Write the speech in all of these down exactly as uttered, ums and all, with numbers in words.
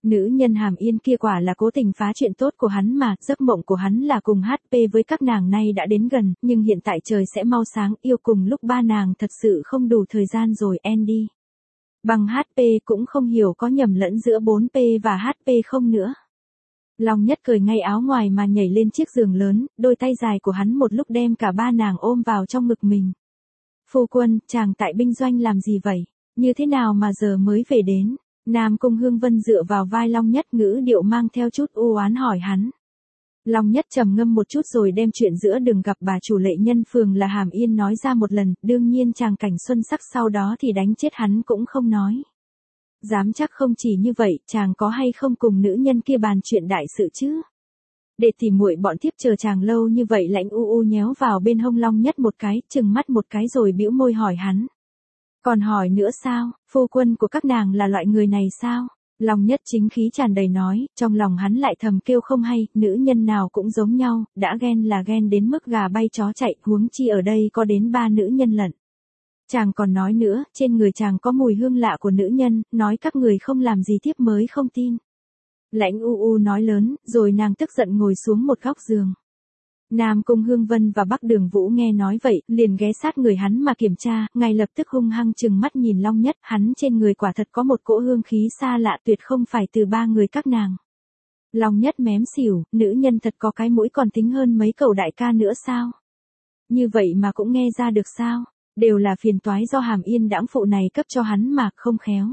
Nữ nhân Hàm Yên kia quả là cố tình phá chuyện tốt của hắn mà, giấc mộng của hắn là cùng hát pê với các nàng nay đã đến gần, nhưng hiện tại trời sẽ mau sáng, yêu cùng lúc ba nàng thật sự không đủ thời gian rồi, Andy. Bằng hát pê cũng không hiểu có nhầm lẫn giữa bốn pê và hát pê không nữa. Long Nhất cởi ngay áo ngoài mà nhảy lên chiếc giường lớn, đôi tay dài của hắn một lúc đem cả ba nàng ôm vào trong ngực mình. Phu quân, chàng tại binh doanh làm gì vậy? Như thế nào mà giờ mới về đến? Nam Cung Hương Vân dựa vào vai Long Nhất, ngữ điệu mang theo chút u oán hỏi hắn. Long Nhất trầm ngâm một chút rồi đem chuyện giữa đường gặp bà chủ lệ nhân phường là Hàm Yên nói ra một lần, đương nhiên chàng cảnh xuân sắc sau đó thì đánh chết hắn cũng không nói. Dám chắc không chỉ như vậy, chàng có hay không cùng nữ nhân kia bàn chuyện đại sự chứ? Để tỉ muội bọn thiếp chờ chàng lâu như vậy, Lãnh U U nhéo vào bên hông Long Nhất một cái, chừng mắt một cái rồi bĩu môi hỏi hắn. Còn hỏi nữa sao, phu quân của các nàng là loại người này sao? Long Nhất chính khí tràn đầy nói, trong lòng hắn lại thầm kêu không hay, nữ nhân nào cũng giống nhau, đã ghen là ghen đến mức gà bay chó chạy, huống chi ở đây có đến ba nữ nhân lận. Chàng còn nói nữa, trên người chàng có mùi hương lạ của nữ nhân, nói các người không làm gì thiếp mới không tin. Lãnh U U nói lớn, rồi nàng tức giận ngồi xuống một góc giường. Nam Cung Hương Vân và Bắc Đường Vũ nghe nói vậy, liền ghé sát người hắn mà kiểm tra, ngay lập tức hung hăng trừng mắt nhìn Long Nhất, hắn trên người quả thật có một cỗ hương khí xa lạ tuyệt không phải từ ba người các nàng. Long Nhất mém xỉu, nữ nhân thật có cái mũi còn tính hơn mấy cậu đại ca nữa sao? Như vậy mà cũng nghe ra được sao? Đều là phiền toái do Hàm Yên đãng phụ này cấp cho hắn mà không khéo.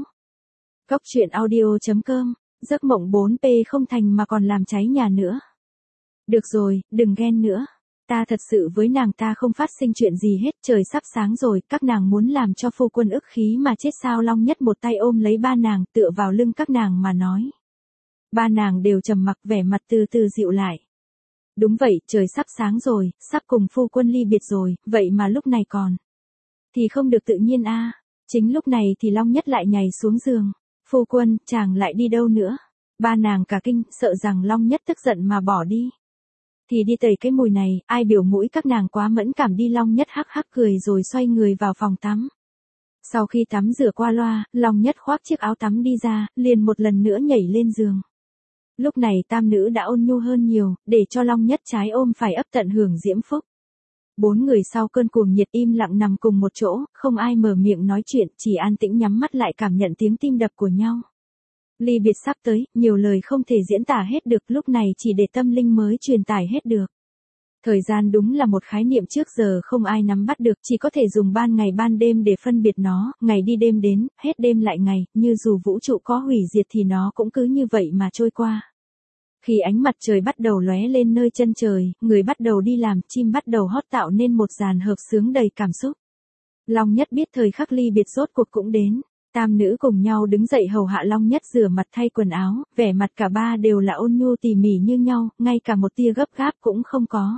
Cốc truyện audio chấm com, giấc mộng bốn pê không thành mà còn làm cháy nhà nữa. Được rồi, đừng ghen nữa. Ta thật sự với nàng ta không phát sinh chuyện gì hết, trời sắp sáng rồi, các nàng muốn làm cho phu quân ức khí mà chết sao? Long Nhất một tay ôm lấy ba nàng, tựa vào lưng các nàng mà nói. Ba nàng đều trầm mặc, vẻ mặt từ từ dịu lại. Đúng vậy, trời sắp sáng rồi, sắp cùng phu quân ly biệt rồi, vậy mà lúc này còn. Thì không được tự nhiên a. À. Chính lúc này thì Long Nhất lại nhảy xuống giường. Phu quân, chàng lại đi đâu nữa? Ba nàng cả kinh, sợ rằng Long Nhất tức giận mà bỏ đi. Thì đi tẩy cái mùi này, ai biểu mũi các nàng quá mẫn cảm đi. Long Nhất hắc hắc cười rồi xoay người vào phòng tắm. Sau khi tắm rửa qua loa, Long Nhất khoác chiếc áo tắm đi ra, liền một lần nữa nhảy lên giường. Lúc này tam nữ đã ôn nhu hơn nhiều, để cho Long Nhất trái ôm phải ấp tận hưởng diễm phúc. Bốn người sau cơn cuồng nhiệt im lặng nằm cùng một chỗ, không ai mở miệng nói chuyện, chỉ an tĩnh nhắm mắt lại cảm nhận tiếng tim đập của nhau. Ly biệt sắp tới, nhiều lời không thể diễn tả hết được, lúc này chỉ để tâm linh mới truyền tải hết được. Thời gian đúng là một khái niệm trước giờ không ai nắm bắt được, chỉ có thể dùng ban ngày ban đêm để phân biệt nó, ngày đi đêm đến, hết đêm lại ngày, như dù vũ trụ có hủy diệt thì nó cũng cứ như vậy mà trôi qua. Khi ánh mặt trời bắt đầu lóe lên nơi chân trời, người bắt đầu đi làm, chim bắt đầu hót tạo nên một dàn hợp xướng đầy cảm xúc. Long Nhất biết thời khắc ly biệt rốt cuộc cũng đến. Tam nữ cùng nhau đứng dậy hầu hạ Long Nhất rửa mặt thay quần áo, vẻ mặt cả ba đều là ôn nhu tỉ mỉ như nhau, ngay cả một tia gấp gáp cũng không có.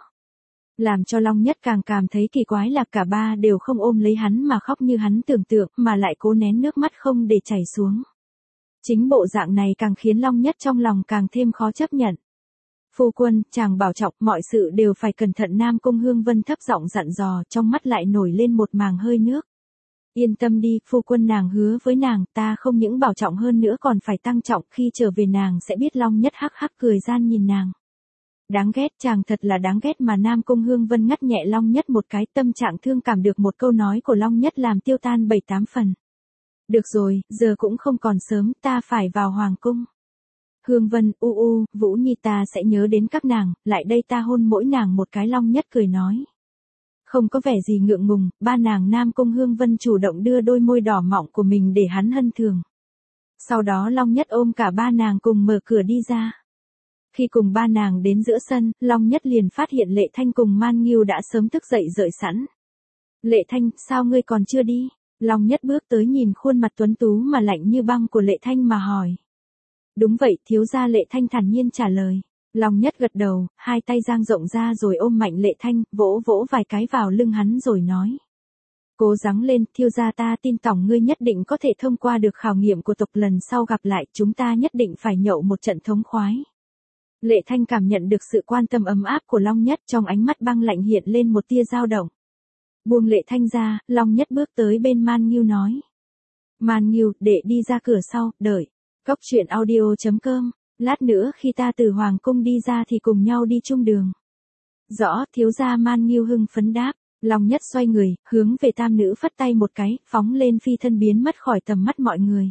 Làm cho Long Nhất càng cảm thấy kỳ quái là cả ba đều không ôm lấy hắn mà khóc như hắn tưởng tượng, mà lại cố nén nước mắt không để chảy xuống. Chính bộ dạng này càng khiến Long Nhất trong lòng càng thêm khó chấp nhận. Phu quân, chàng bảo trọng, mọi sự đều phải cẩn thận. Nam Cung Hương Vân thấp giọng dặn dò, trong mắt lại nổi lên một màng hơi nước. Yên tâm đi, phu quân, nàng hứa với nàng, ta không những bảo trọng hơn nữa còn phải tăng trọng, khi trở về nàng sẽ biết. Long Nhất hắc hắc cười gian nhìn nàng. Đáng ghét, chàng thật là đáng ghét mà. Nam Cung Hương Vân ngắt nhẹ Long Nhất một cái, tâm trạng thương cảm được một câu nói của Long Nhất làm tiêu tan bảy tám phần. Được rồi, giờ cũng không còn sớm, ta phải vào hoàng cung. Hương Vân, u u, Vũ Nhi ta sẽ nhớ đến các nàng, lại đây ta hôn mỗi nàng một cái. Long Nhất cười nói. Không có vẻ gì ngượng ngùng, ba nàng Nam Cung Hương Vân chủ động đưa đôi môi đỏ mọng của mình để hắn hân thường. Sau đó Long Nhất ôm cả ba nàng cùng mở cửa đi ra. Khi cùng ba nàng đến giữa sân, Long Nhất liền phát hiện Lệ Thanh cùng Man Nghiêu đã sớm thức dậy đợi sẵn. Lệ Thanh, sao ngươi còn chưa đi? Long Nhất bước tới nhìn khuôn mặt tuấn tú mà lạnh như băng của Lệ Thanh mà hỏi. Đúng vậy, thiếu gia. Lệ Thanh thản nhiên trả lời. Long Nhất gật đầu, hai tay dang rộng ra rồi ôm mạnh Lệ Thanh, vỗ vỗ vài cái vào lưng hắn rồi nói. Cố gắng lên, thiếu gia, ta tin tỏng ngươi nhất định có thể thông qua được khảo nghiệm của tộc, lần sau gặp lại, chúng ta nhất định phải nhậu một trận thống khoái. Lệ Thanh cảm nhận được sự quan tâm ấm áp của Long Nhất, trong ánh mắt băng lạnh hiện lên một tia dao động. Buông Lệ Thanh ra, Long Nhất bước tới bên Man Nghiêu nói. Man Nghiêu, để đi ra cửa sau, đợi. Cốc truyện audio chấm com, lát nữa khi ta từ hoàng cung đi ra thì cùng nhau đi chung đường. Rõ, thiếu gia Man Nghiêu hưng phấn đáp. Long Nhất xoay người, hướng về tam nữ phất tay một cái, phóng lên phi thân biến mất khỏi tầm mắt mọi người.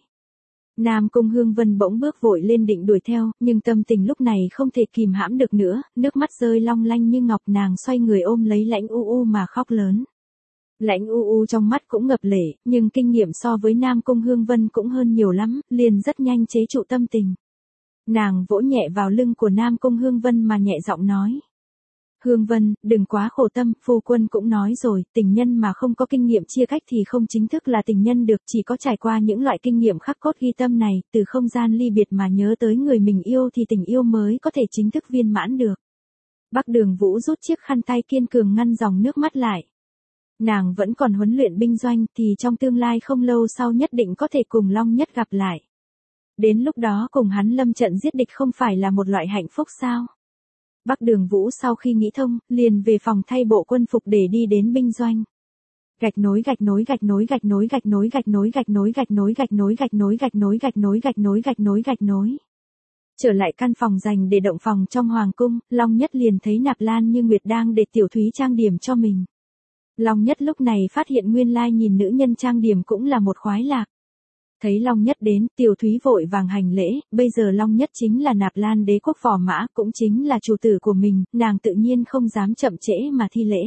Nam Cung Hương Vân bỗng bước vội lên định đuổi theo, nhưng tâm tình lúc này không thể kìm hãm được nữa, nước mắt rơi long lanh như ngọc, nàng xoay người ôm lấy Lãnh U U mà khóc lớn. Lãnh U U trong mắt cũng ngập lệ, nhưng kinh nghiệm so với Nam Cung Hương Vân cũng hơn nhiều lắm, liền rất nhanh chế trụ tâm tình. Nàng vỗ nhẹ vào lưng của Nam Cung Hương Vân mà nhẹ giọng nói. Hương Vân, đừng quá khổ tâm, phu quân cũng nói rồi, tình nhân mà không có kinh nghiệm chia cách thì không chính thức là tình nhân được, chỉ có trải qua những loại kinh nghiệm khắc cốt ghi tâm này, từ không gian ly biệt mà nhớ tới người mình yêu thì tình yêu mới có thể chính thức viên mãn được. Bắc Đường Vũ rút chiếc khăn tay kiên cường ngăn dòng nước mắt lại. Nàng vẫn còn huấn luyện binh doanh thì trong tương lai không lâu sau nhất định có thể cùng Long Nhất gặp lại. Đến lúc đó cùng hắn lâm trận giết địch không phải là một loại hạnh phúc sao? Bắc Đường Vũ sau khi nghĩ thông, liền về phòng thay bộ quân phục để đi đến binh doanh. Gạch nối gạch nối gạch nối gạch nối gạch nối gạch nối gạch nối gạch nối gạch nối gạch nối gạch nối gạch nối gạch nối gạch nối gạch nối. Trở lại căn phòng dành để động phòng trong hoàng cung, Long Nhất liền thấy Nạp Lan Như Nguyệt đang để Tiểu Thúy trang điểm cho mình. Long Nhất lúc này phát hiện nguyên lai nhìn nữ nhân trang điểm cũng là một khoái lạc. Thấy Long Nhất đến, Tiểu Thúy vội vàng hành lễ, bây giờ Long Nhất chính là Nạp Lan đế quốc phò mã, cũng chính là chủ tử của mình, nàng tự nhiên không dám chậm trễ mà thi lễ.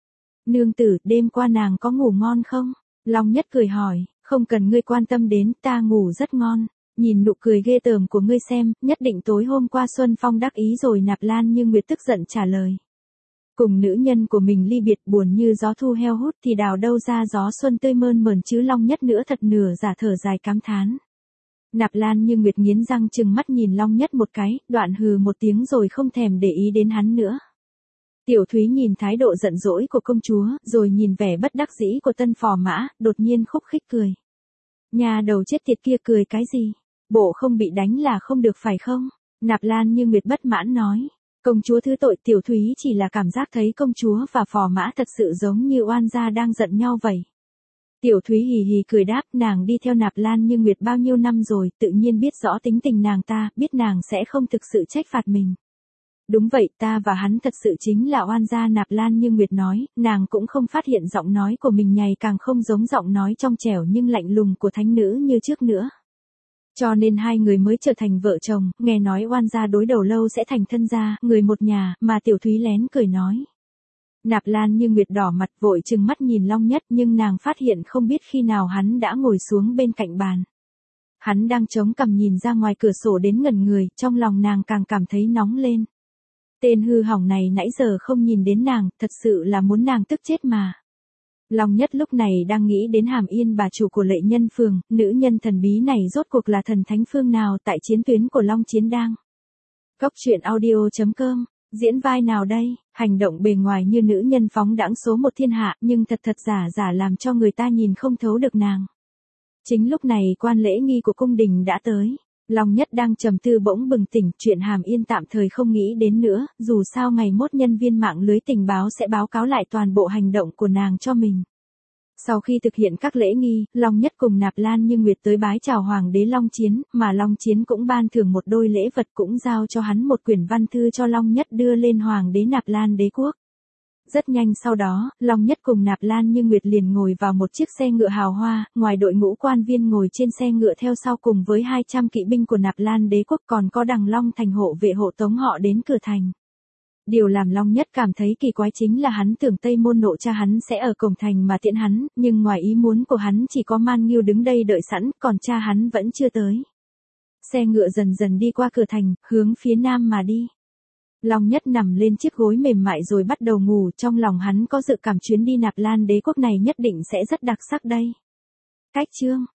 Nương tử, đêm qua nàng có ngủ ngon không? Long Nhất cười hỏi, không cần ngươi quan tâm đến, ta ngủ rất ngon. Nhìn nụ cười ghê tởm của ngươi xem, nhất định tối hôm qua Xuân Phong đắc ý rồi. Nạp Lan Như Nguyệt tức giận trả lời. Cùng nữ nhân của mình ly biệt buồn như gió thu heo hút thì đào đâu ra gió xuân tươi mơn mởn chứ. Long Nhất nữa thật nửa giả thở dài cảm thán. Nạp Lan Như Nguyệt nghiến răng trừng mắt nhìn Long Nhất một cái, đoạn hừ một tiếng rồi không thèm để ý đến hắn nữa. Tiểu Thúy nhìn thái độ giận dỗi của công chúa, rồi nhìn vẻ bất đắc dĩ của tân phò mã, đột nhiên khúc khích cười. Nhà đầu chết tiệt kia cười cái gì? Bộ không bị đánh là không được phải không? Nạp Lan Như Nguyệt bất mãn nói. Công chúa thứ tội. Tiểu Thúy chỉ là cảm giác thấy công chúa và phò mã thật sự giống như oan gia đang giận nhau vậy. Tiểu Thúy hì hì cười đáp, nàng đi theo Nạp Lan Như Nguyệt bao nhiêu năm rồi, tự nhiên biết rõ tính tình nàng ta, biết nàng sẽ không thực sự trách phạt mình. Đúng vậy, ta và hắn thật sự chính là oan gia. Nạp Lan Như Nguyệt nói, nàng cũng không phát hiện giọng nói của mình ngày càng không giống giọng nói trong trẻo nhưng lạnh lùng của thánh nữ như trước nữa. Cho nên hai người mới trở thành vợ chồng, nghe nói oan gia đối đầu lâu sẽ thành thân gia, người một nhà, mà Tiểu Thúy lén cười nói. Nạp Lan Như Nguyệt đỏ mặt vội trừng mắt nhìn Long Nhất, nhưng nàng phát hiện không biết khi nào hắn đã ngồi xuống bên cạnh bàn. Hắn đang chống cằm nhìn ra ngoài cửa sổ đến ngẩn người, trong lòng nàng càng cảm thấy nóng lên. Tên hư hỏng này nãy giờ không nhìn đến nàng, thật sự là muốn nàng tức chết mà. Long Nhất lúc này đang nghĩ đến Hàm Yên bà chủ của Lệ Nhân Phường, nữ nhân thần bí này rốt cuộc là thần thánh phương nào tại chiến tuyến của Long Chiến đang. Cốc truyện audio chấm com, diễn vai nào đây? Hành động bề ngoài như nữ nhân phóng đãng số một thiên hạ, nhưng thật thật giả giả làm cho người ta nhìn không thấu được nàng. Chính lúc này quan lễ nghi của cung đình đã tới. Long Nhất đang trầm tư bỗng bừng tỉnh, chuyện Hàm Yên tạm thời không nghĩ đến nữa, dù sao ngày mốt nhân viên mạng lưới tình báo sẽ báo cáo lại toàn bộ hành động của nàng cho mình. Sau khi thực hiện các lễ nghi, Long Nhất cùng Nạp Lan Như Nguyệt tới bái chào Hoàng đế Long Chiến, mà Long Chiến cũng ban thưởng một đôi lễ vật, cũng giao cho hắn một quyển văn thư cho Long Nhất đưa lên Hoàng đế Nạp Lan đế quốc. Rất nhanh sau đó, Long Nhất cùng Nạp Lan Như Nguyệt liền ngồi vào một chiếc xe ngựa hào hoa, ngoài đội ngũ quan viên ngồi trên xe ngựa theo sau cùng với hai trăm kỵ binh của Nạp Lan đế quốc, còn có Đằng Long thành hộ vệ hộ tống họ đến cửa thành. Điều làm Long Nhất cảm thấy kỳ quái chính là hắn tưởng Tây Môn Nộ cha hắn sẽ ở cổng thành mà tiễn hắn, nhưng ngoài ý muốn của hắn chỉ có Man Nghiêu đứng đây đợi sẵn, còn cha hắn vẫn chưa tới. Xe ngựa dần dần đi qua cửa thành, hướng phía nam mà đi. Long Nhất nằm lên chiếc gối mềm mại rồi bắt đầu ngủ, trong lòng hắn có dự cảm chuyến đi Nạp Lan đế quốc này nhất định sẽ rất đặc sắc đây. Cách chương